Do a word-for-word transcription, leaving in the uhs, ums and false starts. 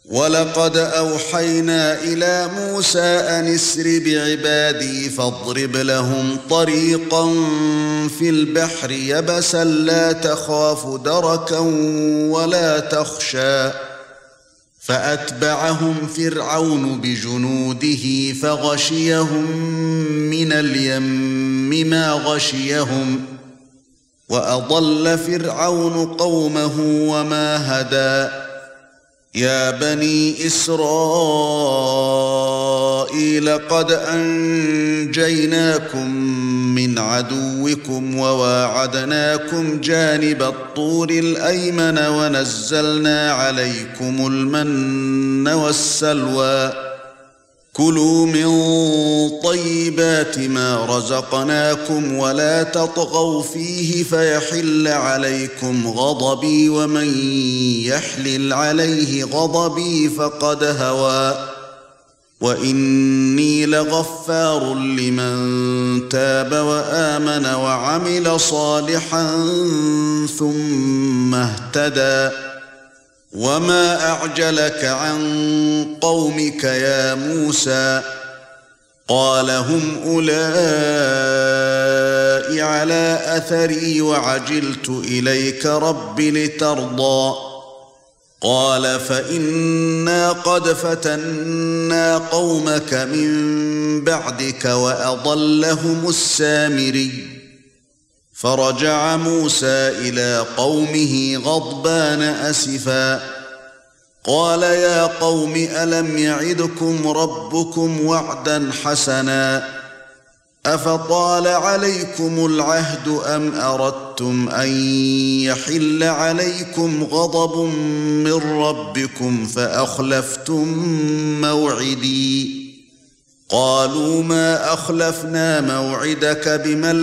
وَلَقَدْ أَوْحَيْنَا إِلَى مُوسَى أَنِ اسْرِ بِعِبَادِي فاضْرِبْ لَهُمْ طَرِيقًا فِي الْبَحْرِ يَبَسًا لَّا تَخَافُ دَرَكًا وَلَا تَخْشَىٰ فَأَتْبَعَهُمْ فِرْعَوْنُ بِجُنُودِهِ فَغَشِيَهُم مِّنَ الْيَمِّ مَا غَشِيَهُمْ وَأَضَلَّ فِرْعَوْنُ قَوْمَهُ وَمَا هَدَىٰ يَا بَنِي إِسْرَائِيلَ قَدْ أَنْجَيْنَاكُمْ مِنْ عَدُوِّكُمْ وَوَاعَدْنَاكُمْ جَانِبَ الطُّورِ الْأَيْمَنَ وَنَزَّلْنَا عَلَيْكُمُ الْمَنَّ وَالسَّلْوَىٰ كُلُوا مِنْ طَيِّبَاتِ مَا رَزَقْنَاكُمْ وَلَا تَطْغَوْا فِيهِ فَيَحِلَّ عَلَيْكُمْ غَضَبِي وَمَنْ يَحْلِلْ عَلَيْهِ غَضَبِي فَقَدْ هَوَىٰ وَإِنِّي لَغَفَّارٌ لِمَنْ تَابَ وَآمَنَ وَعَمِلَ صَالِحًا ثُمَّ اهْتَدَىٰ وَمَا أَعْجَلَكَ عَنْ قَوْمِكَ يَا مُوسَى قَالَ هُمْ أُولَاءِ عَلَى أَثَرِي وَعَجِلْتُ إِلَيْكَ رَبِّ لِتَرْضَىٰ قَالَ فَإِنَّا قَدْ فَتَنَّا قَوْمَكَ مِنْ بَعْدِكَ وَأَضَلَّهُمُ السَّامِرِيُّ فَرَجَعَ مُوسَى إِلَى قَوْمِهِ غَضْبَانَ أَسِفًا قَالَ يَا قَوْمِ أَلَمْ يَعِدْكُمْ رَبُّكُمْ وَعْدًا حَسَنًا أَفَطَالَ عَلَيْكُمُ الْعَهْدُ أَمْ أَرَدتُّمْ أَنْ يَحِلَّ عَلَيْكُمْ غَضَبٌ مِّن رَّبِّكُمْ فَأَخْلَفْتُمْ مَوْعِدِي قَالُوا مَا أَخْلَفْنَا مَوْعِدَكَ بِمَلْكِنَا